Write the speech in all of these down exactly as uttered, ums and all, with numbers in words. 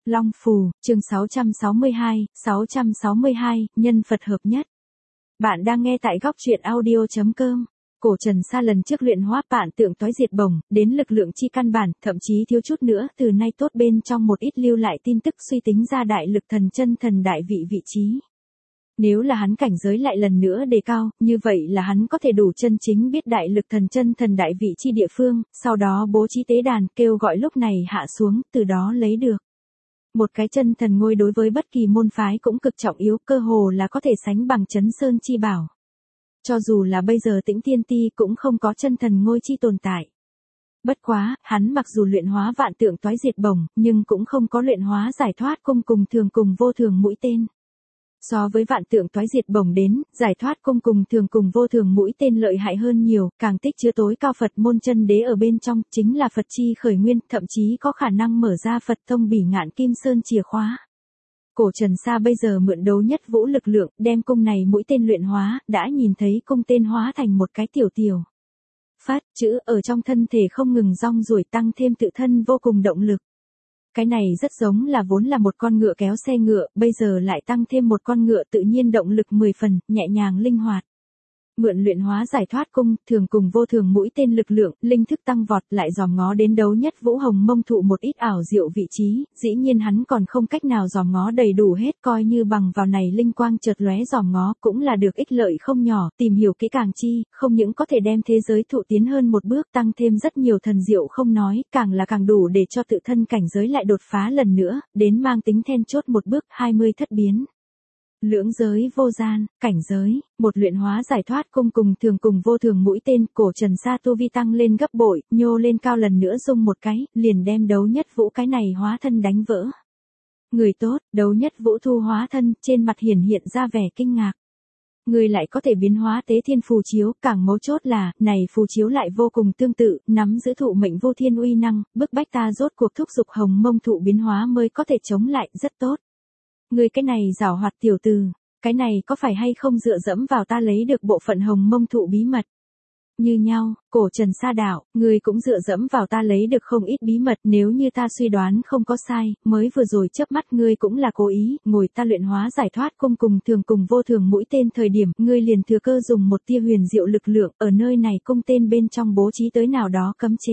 Long Phù, chương sáu trăm sáu mươi hai, sáu trăm sáu mươi hai, nhân Phật hợp nhất. Bạn đang nghe tại góc truyện audio chấm com. Cổ Trần Sa lần trước luyện hóa vạn tượng toái diệt bổng, đến lực lượng chi căn bản, thậm chí thiếu chút nữa, từ nay tốt bên trong một ít lưu lại tin tức suy tính ra đại lực thần chân thần đại vị vị trí. Nếu là hắn cảnh giới lại lần nữa đề cao, như vậy là hắn có thể đủ chân chính biết đại lực thần chân thần đại vị chi địa phương, sau đó bố trí tế đàn, kêu gọi lúc này hạ xuống, từ đó lấy được. Một cái chân thần ngôi đối với bất kỳ môn phái cũng cực trọng yếu, cơ hồ là có thể sánh bằng Chấn Sơn chi bảo. Cho dù là bây giờ Tĩnh Tiên Ti cũng không có chân thần ngôi chi tồn tại. Bất quá, hắn mặc dù luyện hóa vạn tượng toái diệt bổng, nhưng cũng không có luyện hóa giải thoát cung cùng thường cùng vô thường mũi tên. So với vạn tượng toái diệt bổng đến, giải thoát cung cùng thường cùng vô thường mũi tên lợi hại hơn nhiều, càng tích chứa tối cao Phật môn chân đế ở bên trong, chính là Phật chi khởi nguyên, thậm chí có khả năng mở ra Phật thông bỉ ngạn kim sơn chìa khóa. Cổ Trần Sa bây giờ mượn đấu nhất vũ lực lượng, đem cung này mũi tên luyện hóa, đã nhìn thấy cung tên hóa thành một cái tiểu tiểu phát chữ ở trong thân thể không ngừng rong ruổi, tăng thêm tự thân vô cùng động lực. Cái này rất giống là vốn là một con ngựa kéo xe ngựa, bây giờ lại tăng thêm một con ngựa tự nhiên động lực mười phần, nhẹ nhàng linh hoạt. Mượn luyện hóa giải thoát cung, thường cùng vô thường mũi tên lực lượng, linh thức tăng vọt, lại dòm ngó đến đấu nhất vũ hồng mông thụ một ít ảo diệu vị trí, dĩ nhiên hắn còn không cách nào dòm ngó đầy đủ hết, coi như bằng vào này linh quang chợt lóe dòm ngó cũng là được ích lợi không nhỏ, tìm hiểu kỹ càng chi, không những có thể đem thế giới thụ tiến hơn một bước, tăng thêm rất nhiều thần diệu không nói, càng là càng đủ để cho tự thân cảnh giới lại đột phá lần nữa, đến mang tính then chốt một bước, hai mươi thất biến. Lưỡng giới vô gian, cảnh giới, một luyện hóa giải thoát cung cùng thường cùng vô thường mũi tên, Cổ Trần Sa tu vi tăng lên gấp bội, nhô lên cao lần nữa dung một cái, liền đem đấu nhất vũ cái này hóa thân đánh vỡ. Người tốt, đấu nhất vũ thu hóa thân, trên mặt hiển hiện ra vẻ kinh ngạc. Người lại có thể biến hóa tế thiên phù chiếu, càng mấu chốt là, này phù chiếu lại vô cùng tương tự, nắm giữ thụ mệnh vô thiên uy năng, bức bách ta rốt cuộc thúc giục hồng mông thụ biến hóa mới có thể chống lại, rất tốt. Người cái này giảo hoạt tiểu từ, cái này có phải hay không dựa dẫm vào ta lấy được bộ phận hồng mông thụ bí mật? Như nhau, Cổ Trần Sa đạo, người cũng dựa dẫm vào ta lấy được không ít bí mật, nếu như ta suy đoán không có sai, mới vừa rồi chớp mắt ngươi cũng là cố ý, ngồi ta luyện hóa giải thoát cung cùng thường cùng vô thường mũi tên thời điểm, ngươi liền thừa cơ dùng một tia huyền diệu lực lượng, ở nơi này cung tên bên trong bố trí tới nào đó cấm chế.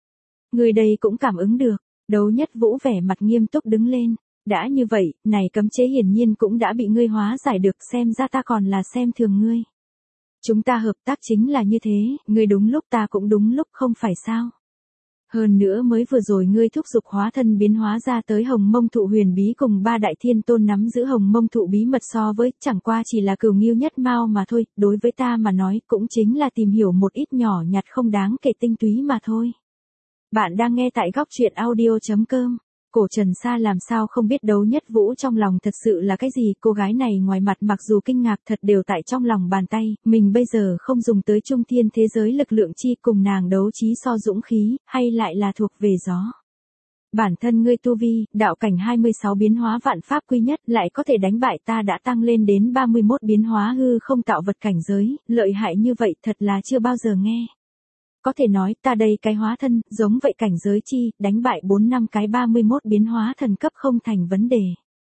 Người đây cũng cảm ứng được, đấu nhất vũ vẻ mặt nghiêm túc đứng lên. Đã như vậy, này cấm chế hiển nhiên cũng đã bị ngươi hóa giải được, xem ra ta còn là xem thường ngươi. Chúng ta hợp tác chính là như thế, ngươi đúng lúc ta cũng đúng lúc, không phải sao? Hơn nữa mới vừa rồi ngươi thúc giục hóa thân biến hóa ra tới hồng mông thụ huyền bí cùng ba đại thiên tôn nắm giữ hồng mông thụ bí mật so với, chẳng qua chỉ là cửu nghiêu nhất mao mà thôi, đối với ta mà nói cũng chính là tìm hiểu một ít nhỏ nhặt không đáng kể tinh túy mà thôi. Bạn đang nghe tại góc truyện audio chấm com. Cổ Trần Sa làm sao không biết đấu nhất vũ trong lòng thật sự là cái gì, cô gái này ngoài mặt mặc dù kinh ngạc thật đều tại trong lòng bàn tay, mình bây giờ không dùng tới trung thiên thế giới lực lượng chi cùng nàng đấu trí so dũng khí, hay lại là thuộc về gió. Bản thân ngươi tu vi, đạo cảnh hai mươi sáu biến hóa vạn pháp quy nhất, lại có thể đánh bại ta đã tăng lên đến ba mươi mốt biến hóa hư không tạo vật cảnh giới, lợi hại như vậy thật là chưa bao giờ nghe. Có thể nói ta đây cái hóa thân, giống vậy cảnh giới chi, đánh bại bốn năm cái ba mươi mốt biến hóa thần cấp không thành vấn đề.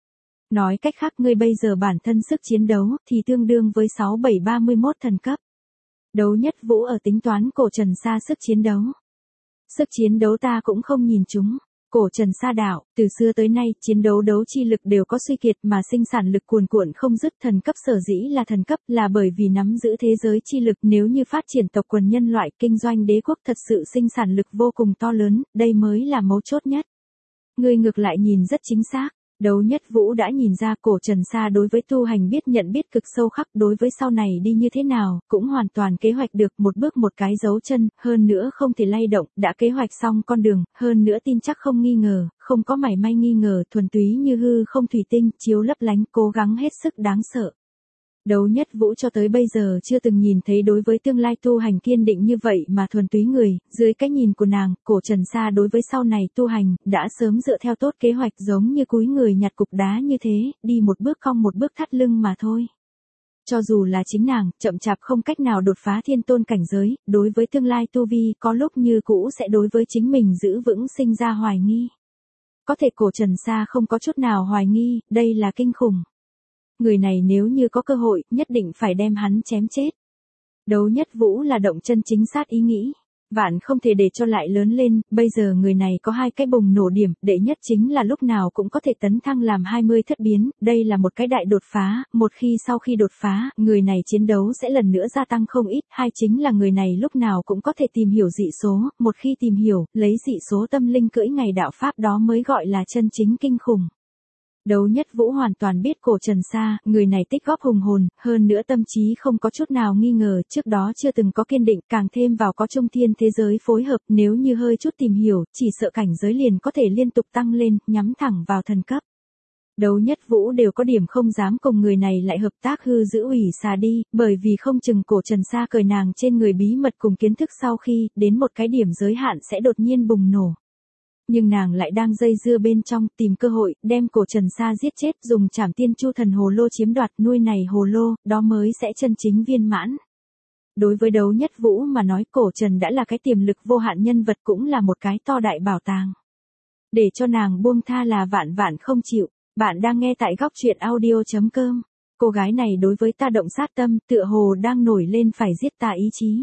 Nói cách khác ngươi bây giờ bản thân sức chiến đấu, thì tương đương với sáu bảy ba mươi mốt thần cấp. Đấu nhất vũ ở tính toán Cổ Trần Sa sức chiến đấu. Sức chiến đấu ta cũng không nhìn chúng. Cổ Trần Sa đạo, từ xưa tới nay, chiến đấu đấu chi lực đều có suy kiệt mà sinh sản lực cuồn cuộn không dứt, thần cấp sở dĩ là thần cấp là bởi vì nắm giữ thế giới chi lực, nếu như phát triển tộc quần nhân loại kinh doanh đế quốc thật sự sinh sản lực vô cùng to lớn, đây mới là mấu chốt nhất. Ngươi ngược lại nhìn rất chính xác. Đấu nhất vũ đã nhìn ra Cổ Trần Sa đối với tu hành biết nhận biết cực sâu khắc, đối với sau này đi như thế nào, cũng hoàn toàn kế hoạch được một bước một cái dấu chân, hơn nữa không thể lay động, đã kế hoạch xong con đường, hơn nữa tin chắc không nghi ngờ, không có mảy may nghi ngờ, thuần túy như hư không thủy tinh, chiếu lấp lánh, cố gắng hết sức đáng sợ. Đấu nhất vũ cho tới bây giờ chưa từng nhìn thấy đối với tương lai tu hành kiên định như vậy mà thuần túy người, dưới cái nhìn của nàng, Cổ Trần Sa đối với sau này tu hành, đã sớm dựa theo tốt kế hoạch giống như cúi người nhặt cục đá như thế, đi một bước cong một bước thắt lưng mà thôi. Cho dù là chính nàng, chậm chạp không cách nào đột phá thiên tôn cảnh giới, đối với tương lai tu vi có lúc như cũ sẽ đối với chính mình giữ vững sinh ra hoài nghi. có thể Cổ Trần Sa không có chút nào hoài nghi, đây là kinh khủng. Người này nếu như có cơ hội, nhất định phải đem hắn chém chết. Đấu Nhất Vũ là động chân chính sát ý nghĩ. Vạn không thể để cho lại lớn lên, bây giờ người này có hai cái bùng nổ điểm, đệ nhất chính là lúc nào cũng có thể tấn thăng làm hai mươi thất biến, đây là một cái đại đột phá, một khi sau khi đột phá, người này chiến đấu sẽ lần nữa gia tăng không ít, hai chính là người này lúc nào cũng có thể tìm hiểu dị số, một khi tìm hiểu, lấy dị số tâm linh cưỡi ngày đạo pháp đó mới gọi là chân chính kinh khủng. Đấu Nhất Vũ hoàn toàn biết Cổ Trần Sa, người này tích góp hùng hồn, hơn nữa tâm trí không có chút nào nghi ngờ, trước đó chưa từng có kiên định, càng thêm vào có trung thiên thế giới phối hợp, nếu như hơi chút tìm hiểu, chỉ sợ cảnh giới liền có thể liên tục tăng lên, nhắm thẳng vào thần cấp. Đấu Nhất Vũ đều có điểm không dám cùng người này lại hợp tác hư giữ ủy xà đi, bởi vì không chừng Cổ Trần Sa cởi nàng trên người bí mật cùng kiến thức sau khi, đến một cái điểm giới hạn sẽ đột nhiên bùng nổ. Nhưng nàng lại đang dây dưa bên trong, tìm cơ hội, đem Cổ Trần Sa giết chết, dùng Trảm Tiên Chu Thần Hồ Lô chiếm đoạt nuôi này hồ lô, đó mới sẽ chân chính viên mãn. Đối với Đấu Nhất Vũ mà nói Cổ Trần đã là cái tiềm lực vô hạn nhân vật cũng là một cái to đại bảo tàng. Để cho nàng buông tha là vạn vạn không chịu. Bạn đang nghe tại góc truyện audio chấm com. Cô gái này đối với ta động sát tâm, tựa hồ đang nổi lên phải giết ta ý chí.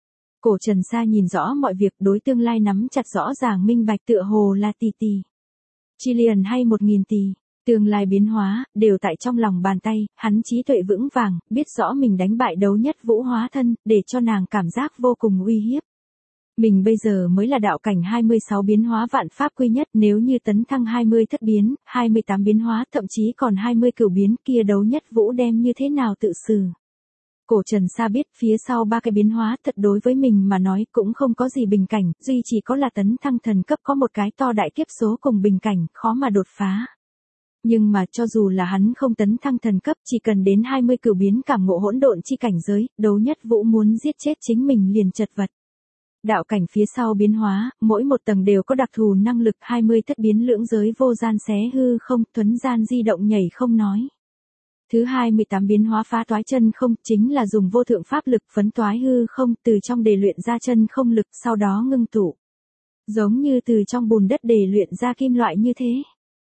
Cổ Trần Sa nhìn rõ mọi việc, đối tương lai nắm chặt rõ ràng minh bạch, tựa hồ là tỷ tỷ. Trillion hay một nghìn tỷ, tương lai biến hóa, đều tại trong lòng bàn tay, hắn trí tuệ vững vàng, biết rõ mình đánh bại Đấu Nhất Vũ hóa thân, để cho nàng cảm giác vô cùng uy hiếp. Mình bây giờ mới là đạo cảnh hai mươi sáu biến hóa vạn pháp quy nhất, nếu như tấn thăng hai mươi thất biến, hai mươi tám biến hóa, thậm chí còn hai mươi cửu biến, kia Đấu Nhất Vũ đem như thế nào tự xử. Cổ Trần Sa biết phía sau ba cái biến hóa thật đối với mình mà nói cũng không có gì bình cảnh, duy chỉ có là tấn thăng thần cấp có một cái to đại kiếp số cùng bình cảnh, khó mà đột phá. Nhưng mà cho dù là hắn không tấn thăng thần cấp, chỉ cần đến hai mươi cửu biến cảm ngộ hỗn độn chi cảnh giới, Đấu Nhất Vũ muốn giết chết chính mình liền chật vật. Đạo cảnh phía sau biến hóa, mỗi một tầng đều có đặc thù năng lực, hai mươi thất biến lưỡng giới vô gian xé hư không, thuấn gian di động nhảy không nói. Thứ hai mươi tám biến hóa phá toái chân không, chính là dùng vô thượng pháp lực phấn toái hư không, từ trong đề luyện ra chân không lực, sau đó ngưng tụ. Giống như từ trong bùn đất đề luyện ra kim loại như thế.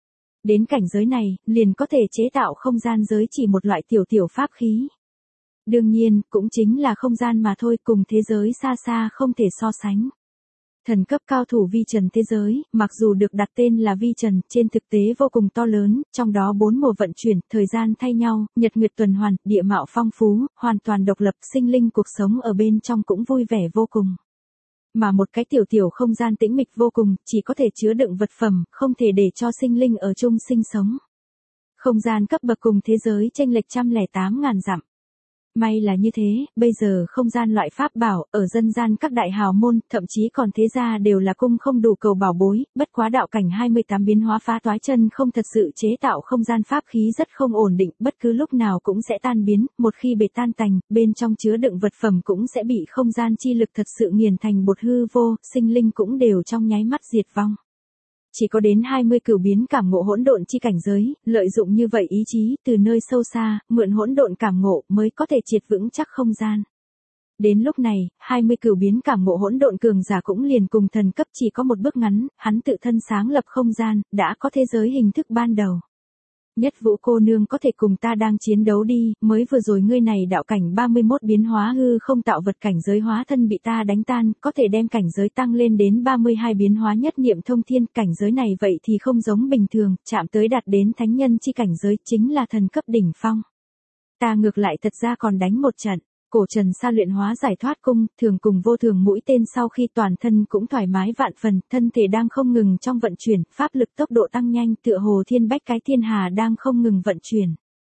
Đến cảnh giới này, liền có thể chế tạo không gian giới chỉ một loại tiểu tiểu pháp khí. Đương nhiên, cũng chính là không gian mà thôi, cùng thế giới xa xa không thể so sánh. Thần cấp cao thủ vi trần thế giới, mặc dù được đặt tên là vi trần, trên thực tế vô cùng to lớn, trong đó bốn mùa vận chuyển, thời gian thay nhau, nhật nguyệt tuần hoàn, địa mạo phong phú, hoàn toàn độc lập, sinh linh cuộc sống ở bên trong cũng vui vẻ vô cùng. Mà một cái tiểu tiểu không gian tĩnh mịch vô cùng, chỉ có thể chứa đựng vật phẩm, không thể để cho sinh linh ở chung sinh sống. Không gian cấp bậc cùng thế giới chênh lệch một trăm lẻ tám ngàn dặm. May là như thế, bây giờ không gian loại pháp bảo, ở dân gian các đại hào môn, thậm chí còn thế gia đều là cung không đủ cầu bảo bối, bất quá đạo cảnh hai mươi tám biến hóa phá toái chân không thật sự chế tạo không gian pháp khí rất không ổn định, bất cứ lúc nào cũng sẽ tan biến, một khi bể tan tành, bên trong chứa đựng vật phẩm cũng sẽ bị không gian chi lực thật sự nghiền thành bột hư vô, sinh linh cũng đều trong nháy mắt diệt vong. Chỉ có đến hai mươi cửu biến cảm ngộ hỗn độn chi cảnh giới, lợi dụng như vậy ý chí, từ nơi sâu xa, mượn hỗn độn cảm ngộ mới có thể triệt vững chắc không gian. Đến lúc này, hai mươi cửu biến cảm ngộ hỗn độn cường giả cũng liền cùng thần cấp chỉ có một bước ngắn, hắn tự thân sáng lập không gian, đã có thế giới hình thức ban đầu. Nhất Vũ cô nương có thể cùng ta đang chiến đấu đi, mới vừa rồi ngươi này đạo cảnh ba mươi mốt biến hóa hư không tạo vật cảnh giới hóa thân bị ta đánh tan, có thể đem cảnh giới tăng lên đến ba mươi hai biến hóa nhất niệm thông thiên, cảnh giới này vậy thì không giống bình thường, chạm tới đạt đến thánh nhân chi cảnh giới, chính là thần cấp đỉnh phong. Ta ngược lại thật ra còn đánh một trận. Cổ Trần Sa luyện hóa giải thoát cung, thường cùng vô thường mũi tên sau khi toàn thân cũng thoải mái vạn phần, thân thể đang không ngừng trong vận chuyển, pháp lực tốc độ tăng nhanh, tựa hồ thiên bách cái thiên hà đang không ngừng vận chuyển.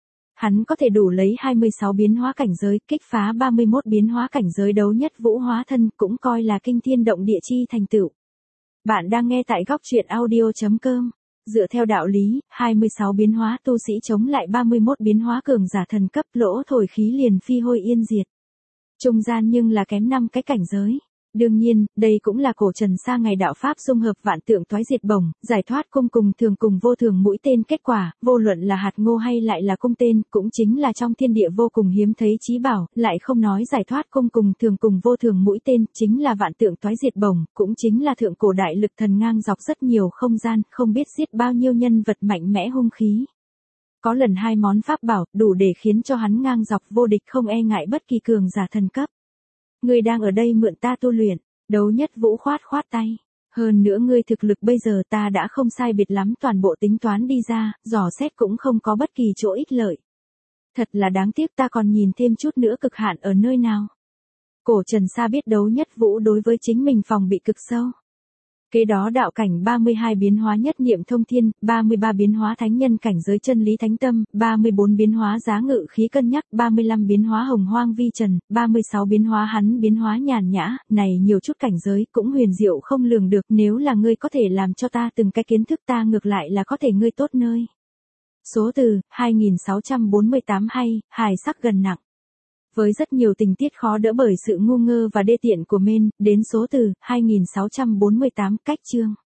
Hắn có thể đủ lấy hai mươi sáu biến hóa cảnh giới, kích phá ba mươi mốt biến hóa cảnh giới Đấu Nhất Vũ hóa thân, cũng coi là kinh thiên động địa chi thành tựu. Bạn đang nghe tại góc truyện audio chấm com. Dựa theo đạo lý, hai mươi sáu biến hóa tu sĩ chống lại ba mươi mốt biến hóa cường giả thần cấp, lỗ thổi khí liền phi hôi yên diệt. Trung gian nhưng là kém năm cái cảnh giới. Đương nhiên, đây cũng là cổ Trần Sa ngày đạo Pháp dung hợp vạn tượng toái diệt bổng, giải thoát cung cùng thường cùng vô thường mũi tên kết quả, vô luận là hạt ngô hay lại là cung tên, cũng chính là trong thiên địa vô cùng hiếm thấy chí bảo, lại không nói giải thoát cung cùng thường cùng vô thường mũi tên, chính là vạn tượng toái diệt bổng, cũng chính là thượng cổ đại lực thần ngang dọc rất nhiều không gian, không biết giết bao nhiêu nhân vật mạnh mẽ hung khí. Có lần hai món pháp bảo, đủ để khiến cho hắn ngang dọc vô địch không e ngại bất kỳ cường giả thần cấp. Ngươi đang ở đây mượn ta tu luyện, Đấu Nhất Vũ khoát khoát tay. Hơn nữa ngươi thực lực bây giờ ta đã không sai biệt lắm toàn bộ tính toán đi ra, dò xét cũng không có bất kỳ chỗ ích lợi. Thật là đáng tiếc ta còn nhìn thêm chút nữa cực hạn ở nơi nào. Cổ Trần Sa biết Đấu Nhất Vũ đối với chính mình phòng bị cực sâu. Kế đó đạo cảnh ba mươi hai biến hóa nhất niệm thông thiên, ba mươi ba biến hóa thánh nhân cảnh giới chân lý thánh tâm, ba mươi bốn biến hóa giá ngự khí cân nhắc, ba mươi lăm biến hóa hồng hoang vi trần, ba mươi sáu biến hóa hắn biến hóa nhàn nhã, này nhiều chút cảnh giới cũng huyền diệu không lường được, nếu là ngươi có thể làm cho ta từng cái kiến thức ta ngược lại là có thể ngươi tốt nơi. Số từ, hai nghìn sáu trăm bốn mươi tám hay, hài sắc gần nặng. Với rất nhiều tình tiết khó đỡ bởi sự ngu ngơ và đê tiện của men, đến số từ, hai nghìn sáu trăm bốn mươi tám cách chương.